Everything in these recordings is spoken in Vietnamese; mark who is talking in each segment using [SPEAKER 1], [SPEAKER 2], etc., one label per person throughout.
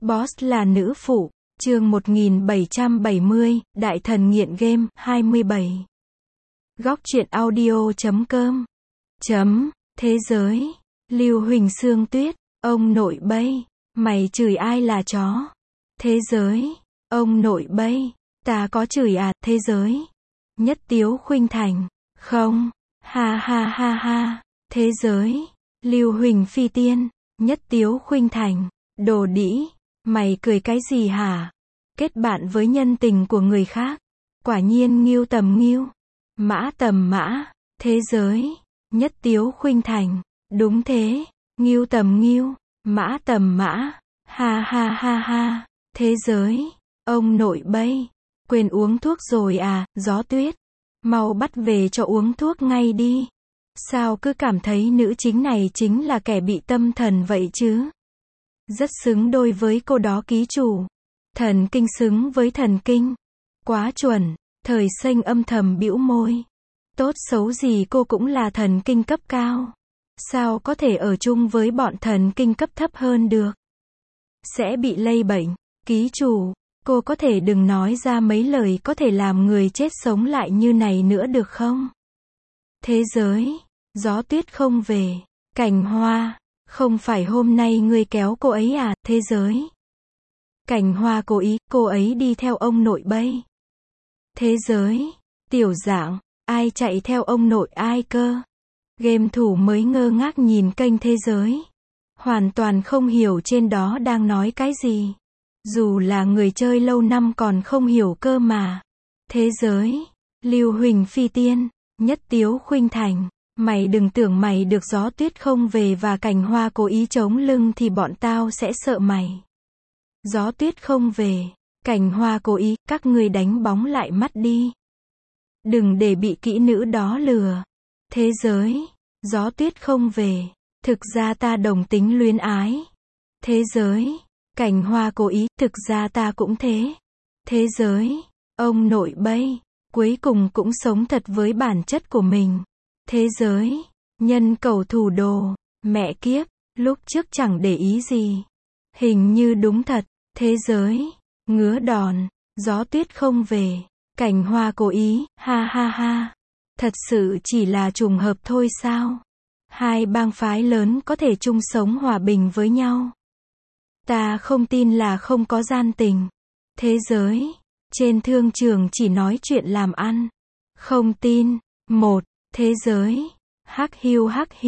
[SPEAKER 1] Boss là nữ phụ. Chương 1770, Đại thần nghiện game, 27. Góc truyện audio.com. Thế giới. Lưu Huỳnh Sương Tuyết. Ông nội bay. Mày chửi ai là chó? Thế giới. Ông nội bay. Ta có chửi à? Thế giới. Nhất Tiếu Khuynh Thành. Không. Ha ha ha ha. Thế giới. Lưu Huỳnh Phi Tiên. Nhất Tiếu Khuynh Thành. Đồ đĩ. Mày cười cái gì hả? Kết bạn với nhân tình của người khác. Quả nhiên Ngưu tầm Ngưu. Mã tầm Mã. Thế giới. Nhất Tiếu Khuynh Thành. Đúng thế. Ngưu tầm Ngưu. Mã tầm Mã. Ha ha ha ha. Thế giới. Ông nội bay. Quên uống thuốc rồi à? Gió Tuyết. Mau bắt về cho uống thuốc ngay đi. Sao cứ cảm thấy nữ chính này chính là kẻ bị tâm thần vậy chứ? Rất xứng đôi với cô đó ký chủ. Thần kinh xứng với thần kinh. Quá chuẩn. Thời Xanh âm thầm bĩu môi. Tốt xấu gì cô cũng là thần kinh cấp cao. Sao có thể ở chung với bọn thần kinh cấp thấp hơn được? Sẽ bị lây bệnh. Ký chủ, cô có thể đừng nói ra mấy lời có thể làm người chết sống lại như này nữa được không? Thế giới. Gió Tuyết không về. Cảnh Hoa. Không phải hôm nay ngươi kéo cô ấy à? Thế giới. Cảnh Hoa cố ý, cô ấy đi theo ông nội bay. Thế giới. Tiểu Dạng. Ai chạy theo ông nội ai cơ? Game thủ mới ngơ ngác nhìn kênh Thế giới. Hoàn toàn không hiểu trên đó đang nói cái gì. Dù là người chơi lâu năm còn không hiểu cơ mà. Thế giới. Lưu Huỳnh Phi Tiên. Nhất Tiếu Khuynh Thành. Mày đừng tưởng mày được Gió Tuyết không về và Cảnh Hoa cố ý chống lưng thì bọn tao sẽ sợ mày. Gió Tuyết không về. Cảnh Hoa cố ý, các ngươi đánh bóng lại mắt đi. Đừng để bị kỹ nữ đó lừa. Thế giới. Gió Tuyết không về. Thực ra ta đồng tính luyến ái. Thế giới. Cảnh Hoa cố ý, thực ra ta cũng thế. Thế giới. Ông nội bay. Cuối cùng cũng sống thật với bản chất của mình. Thế giới. Nhân cầu thủ đồ. Mẹ kiếp. Lúc trước chẳng để ý gì. Hình như đúng thật. Thế giới. Ngứa đòn. Gió Tuyết không về. Cảnh Hoa cố ý. Ha ha ha. Thật sự chỉ là trùng hợp thôi sao? Hai bang phái lớn có thể chung sống hòa bình với nhau. Ta không tin là không có gian tình. Thế giới. Trên thương trường chỉ nói chuyện làm ăn. Không tin. Một. Thế giới. Hắc hiu.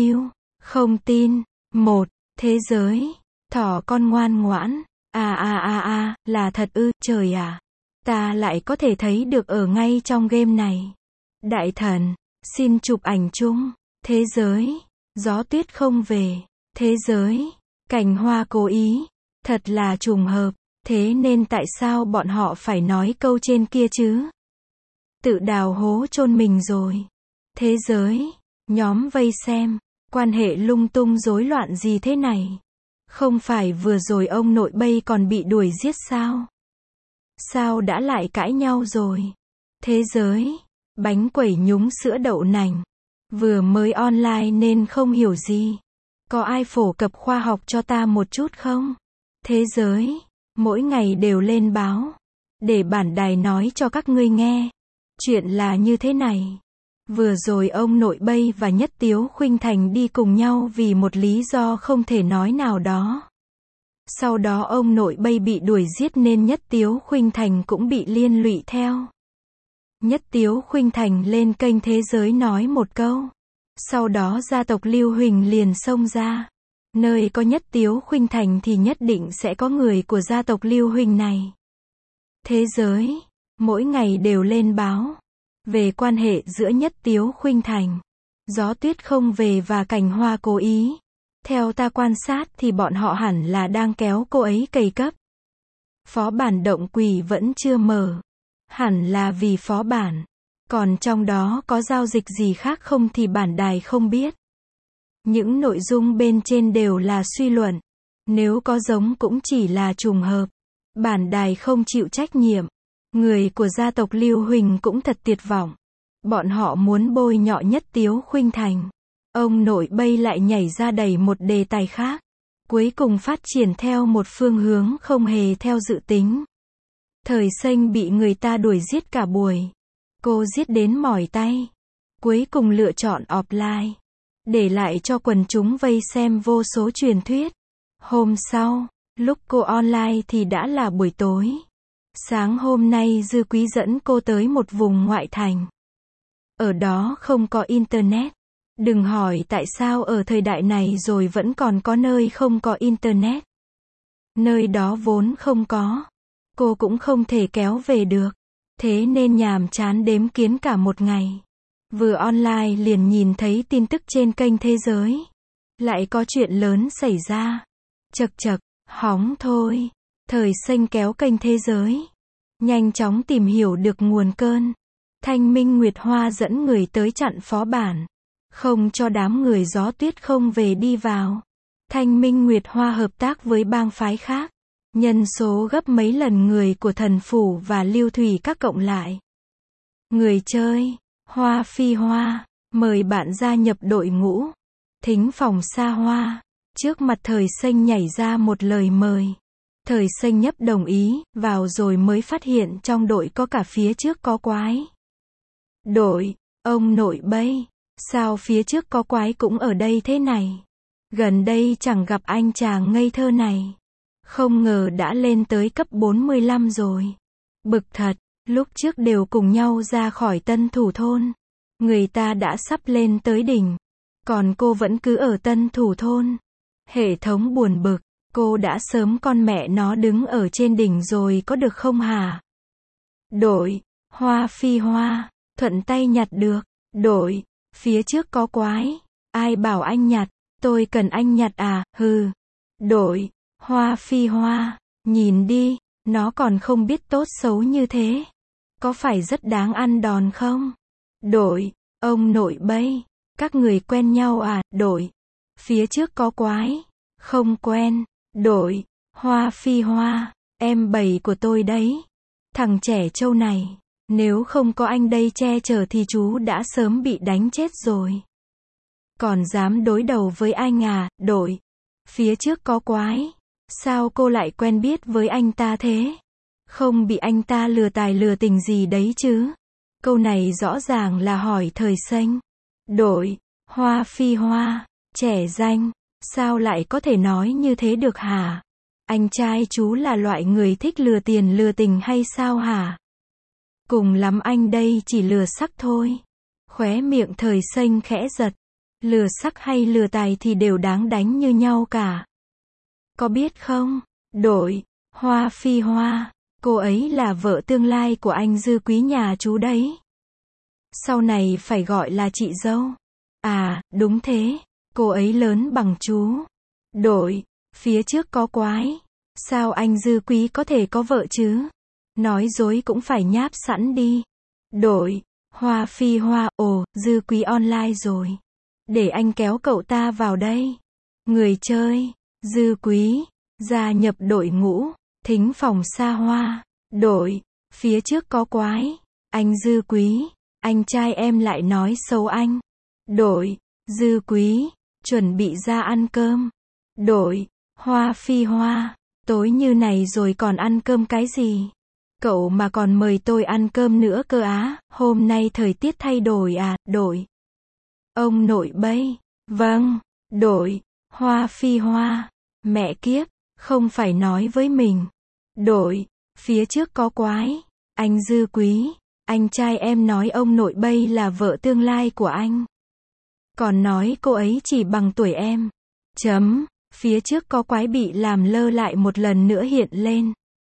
[SPEAKER 1] Không tin. Một. Thế giới. Thỏ con ngoan ngoãn. Là thật ư? Trời à. Ta lại có thể thấy được ở ngay trong game này. Đại thần. Xin chụp ảnh chung. Thế giới. Gió Tuyết không về. Thế giới. Cảnh Hoa cố ý. Thật là trùng hợp. Thế nên tại sao bọn họ phải nói câu trên kia chứ? Tự đào hố chôn mình rồi. Thế giới. Nhóm vây xem. Quan hệ lung tung rối loạn gì thế này? Không phải vừa rồi ông nội bay còn bị đuổi giết sao? Sao đã lại cãi nhau rồi? Thế giới. Bánh quẩy nhúng sữa đậu nành. Vừa mới online nên không hiểu gì. Có ai phổ cập khoa học cho ta một chút không? Thế giới. Mỗi ngày đều lên báo. Để bản đài nói cho các ngươi nghe. Chuyện là như thế này. Vừa rồi ông nội bay và Nhất Tiếu Khuynh Thành đi cùng nhau vì một lý do không thể nói nào đó. Sau đó ông nội bay bị đuổi giết nên Nhất Tiếu Khuynh Thành cũng bị liên lụy theo. Nhất Tiếu Khuynh Thành lên kênh Thế giới nói một câu. Sau đó gia tộc Lưu Huỳnh liền xông ra. Nơi có Nhất Tiếu Khuynh Thành thì nhất định sẽ có người của gia tộc Lưu Huỳnh này. Thế giới. Mỗi ngày đều lên báo. Về quan hệ giữa Nhất Tiếu Khuynh Thành, Gió Tuyết không về và Cảnh Hoa cố ý. Theo ta quan sát thì bọn họ hẳn là đang kéo cô ấy cày cấp. Phó bản động quỷ vẫn chưa mở. Hẳn là vì phó bản. Còn trong đó có giao dịch gì khác không thì bản đài không biết. Những nội dung bên trên đều là suy luận. Nếu có giống cũng chỉ là trùng hợp. Bản đài không chịu trách nhiệm. Người của gia tộc Lưu Huỳnh cũng thật tuyệt vọng. Bọn họ muốn bôi nhọ Nhất Tiếu Khuynh Thành. Ông nội bay lại nhảy ra đẩy một đề tài khác. cuối cùng phát triển theo một phương hướng không hề theo dự tính. Thời Xanh bị người ta đuổi giết cả buổi. Cô giết đến mỏi tay. Cuối cùng lựa chọn offline. Để lại cho quần chúng vây xem vô số truyền thuyết. Hôm sau, lúc cô online thì đã là buổi tối. Sáng hôm nay Dư Quý dẫn cô tới một vùng ngoại thành. Ở đó không có internet. Đừng hỏi tại sao ở thời đại này rồi vẫn còn có nơi không có internet. Nơi đó vốn không có. Cô cũng không thể kéo về được. Thế nên nhàm chán đếm kiến cả một ngày. Vừa online liền nhìn thấy tin tức trên kênh Thế Giới. Lại có chuyện lớn xảy ra. Chật chật, hóng thôi. Thời Xanh kéo kênh Thế Giới. Nhanh chóng tìm hiểu được nguồn cơn. Thanh Minh Nguyệt Hoa dẫn người tới chặn phó bản. Không cho đám người Gió Tuyết không về đi vào. Thanh Minh Nguyệt Hoa hợp tác với bang phái khác. Nhân số gấp mấy lần người của Thần Phủ và Lưu Thủy các cộng lại. Người chơi, Hoa Phi Hoa, mời bạn gia nhập đội ngũ. Thính phòng xa hoa. Trước mặt Thời Xanh nhảy ra một lời mời. Thời Xanh nhấp đồng ý, vào rồi mới phát hiện trong đội có cả phía trước có quái. Đội, ông nội bây, sao phía trước có quái cũng ở đây thế này? Gần đây chẳng gặp anh chàng ngây thơ này. Không ngờ đã lên tới cấp 45 rồi. Bực thật, lúc trước đều cùng nhau ra khỏi Tân Thủ thôn. Người ta đã sắp lên tới đỉnh. Còn cô vẫn cứ ở Tân Thủ thôn. Hệ thống buồn bực, cô đã sớm con mẹ nó đứng ở trên đỉnh rồi có được không hả? Đội, Hoa Phi Hoa, thuận tay nhặt được. Đội, phía trước có quái. Ai bảo anh nhặt, tôi cần anh nhặt à, hừ. Đội, Hoa Phi Hoa, nhìn đi, nó còn không biết tốt xấu như thế. Có phải rất đáng ăn đòn không? Đội, ông nội bây, các người quen nhau à? Đội, phía trước có quái. Không quen. Đội, Hoa Phi Hoa, em bầy của tôi đấy. Thằng trẻ trâu này, nếu không có anh đây che chở thì chú đã sớm bị đánh chết rồi. Còn dám đối đầu với anh à? Đội, phía trước có quái. Sao cô lại quen biết với anh ta thế? Không bị anh ta lừa tài lừa tình gì đấy chứ? Câu này rõ ràng là hỏi Thời Xanh. Đội, Hoa Phi Hoa, trẻ danh, sao lại có thể nói như thế được hả? Anh trai chú là loại người thích lừa tiền lừa tình hay sao hả? Cùng lắm anh đây chỉ lừa sắc thôi. Khóe miệng Thời Xanh khẽ giật. Lừa sắc hay lừa tài thì đều đáng đánh như nhau cả. Có biết không? Đội, Hoa Phi Hoa, cô ấy là vợ tương lai của anh Dư Quý nhà chú đấy. Sau này phải gọi là chị dâu. À, đúng thế, cô ấy lớn bằng chú. Đội, phía trước có quái. Sao anh Dư Quý có thể có vợ chứ? Nói dối cũng phải nháp sẵn đi. Đội, Hoa Phi Hoa, ồ, Dư Quý online rồi. Để anh kéo cậu ta vào đây. Người chơi, Dư Quý, gia nhập đội ngũ, thính phòng xa hoa. Đội, phía trước có quái. Anh Dư Quý, anh trai em lại nói xấu anh. Đội, Dư Quý, chuẩn bị ra ăn cơm. Đội, Hoa Phi Hoa, tối như này rồi còn ăn cơm cái gì? Cậu mà còn mời tôi ăn cơm nữa cơ á, hôm nay thời tiết thay đổi à? Đội, ông nội bây, vâng. Đội, Hoa Phi Hoa, mẹ kiếp, không phải nói với mình. Đội, phía trước có quái. Anh Dư Quý, anh trai em nói ông nội bây là vợ tương lai của anh. Còn nói cô ấy chỉ bằng tuổi em. Phía trước có quái bị làm lơ lại một lần nữa hiện lên.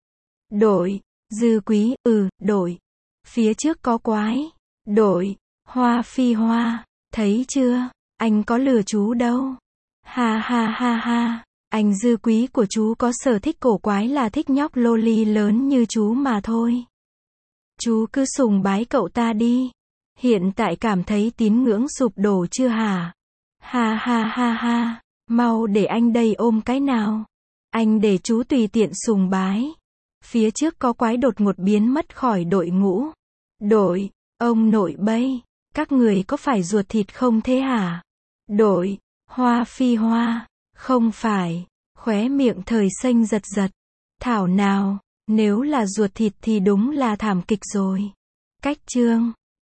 [SPEAKER 1] Đội, Dư Quý, đội. Phía trước có quái. Đội, Hoa Phi Hoa, thấy chưa, anh có lừa chú đâu. Ha ha ha ha, anh Dư Quý của chú có sở thích cổ quái là thích nhóc loli lớn như chú mà thôi. Chú cứ sùng bái cậu ta đi. Hiện tại cảm thấy tín ngưỡng sụp đổ chưa hả? Ha ha ha ha, mau để anh đây ôm cái nào. Anh để chú tùy tiện sùng bái. Phía trước có quái đột ngột biến mất khỏi đội ngũ. Đội, ông nội bây, các người có phải ruột thịt không thế hả? Đội, Hoa Phi Hoa, không phải. Khóe miệng Thời Xanh giật giật. Thảo nào, nếu là ruột thịt thì đúng là thảm kịch rồi. Cách chương